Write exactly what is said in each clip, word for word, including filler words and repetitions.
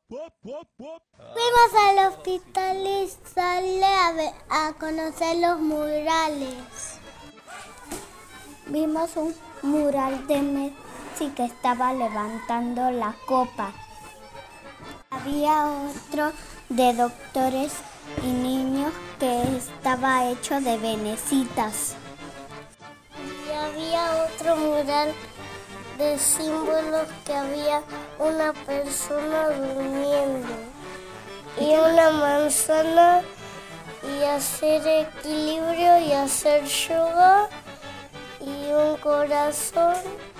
Fuimos al hospital y sale a, ver, a conocer los murales. Vimos un mural de Messi que estaba levantando la copa. Había otro de doctores y niños que estaba hecho de venecitas. Y había otro mural de símbolos que había una persona durmiendo y una manzana y hacer equilibrio y hacer yoga y un corazón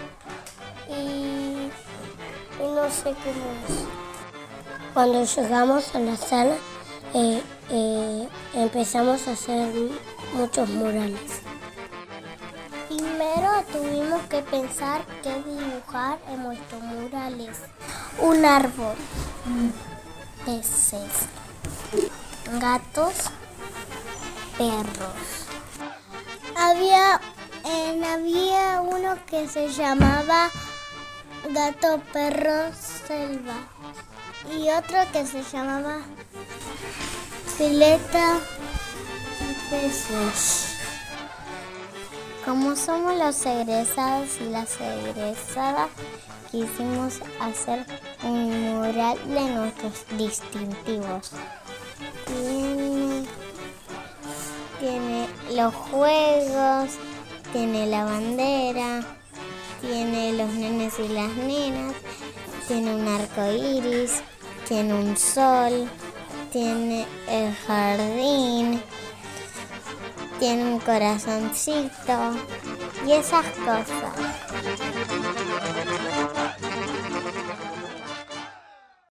y, y no sé qué más. Cuando llegamos a la sala eh, eh, empezamos a hacer muchos murales. Primero tuvimos que pensar qué dibujar en nuestros murales. Un árbol, peces, gatos, perros. Había, eh, había uno que se llamaba gato, perro, selva. Y otro que se llamaba fileta y peces. Como somos los egresados y las egresadas, quisimos hacer un mural de nuestros distintivos. Tiene, tiene los juegos, tiene la bandera, tiene los nenes y las nenas, tiene un arco iris, tiene un sol, tiene el jardín, tiene un corazoncito y esas cosas.